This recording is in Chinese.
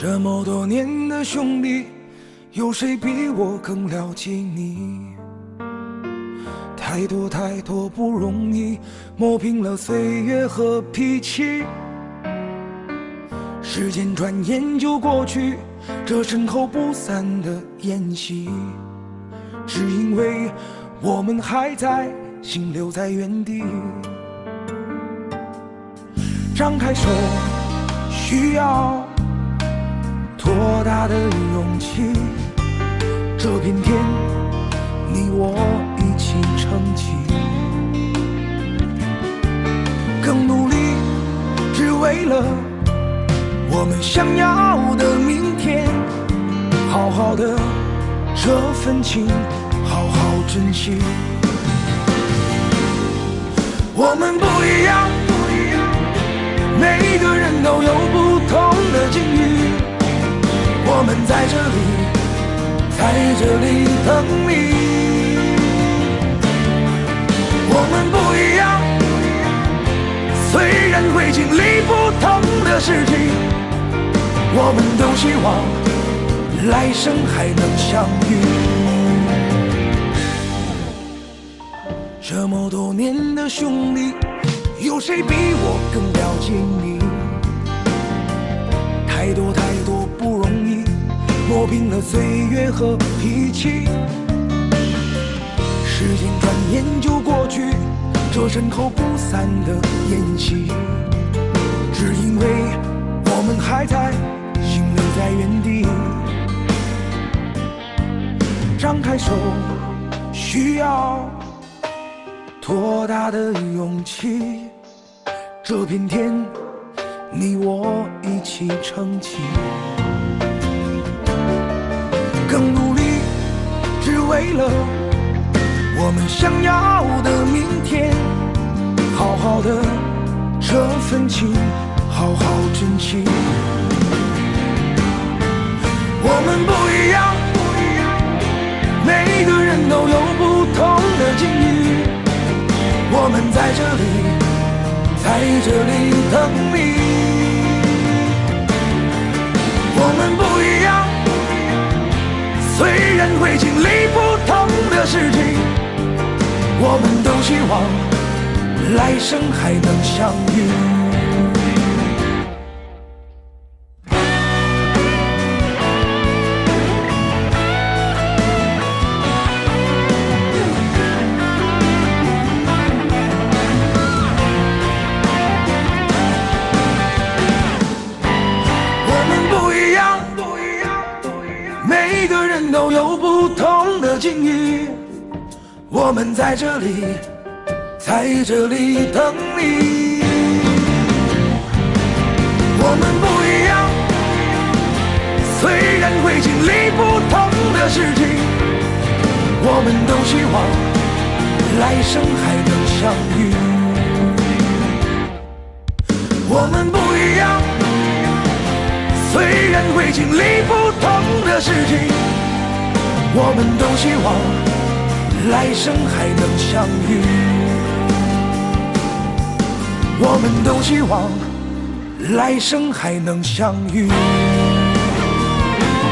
这么多年的兄弟，有谁比我更了解你？太多太多不容易，磨平了岁月和脾气。时间转眼就过去，这身后不散的宴席，只因为我们还在，心留在原地。张开手，需要多大的勇气？这片天，你我一起撑起。更努力，只为了我们想要的明天。好好的这份情，好好珍惜。我们不一样，每个人都有不同的境遇。我们在这里等你。我们不一样，虽然会经历不同的事情，我们都希望来生还能相遇。这么多年的兄弟，有谁比我更了解你？太多太多不容易，磨平了岁月和脾气。时间转眼就过去，这身后不散的宴席，只因为我们还在，心留在原地。张开手，需要多大的勇气？这片天，你我一起撑起。更努力，只为了我们想要的明天。好好的这份情，好好珍惜。我们不一样，每个人都有不同的境遇。我们在这里等你。我们不一样，虽然会经历不同的事情，我们都希望来生还能相遇。都有不同的境遇，我们在这里等你。我们不一样，虽然会经历不同的事情，我们都希望来生还能相遇。我们不一样，虽然会经历不同的事情，我们都希望来生还能相遇。我们都希望来生还能相遇。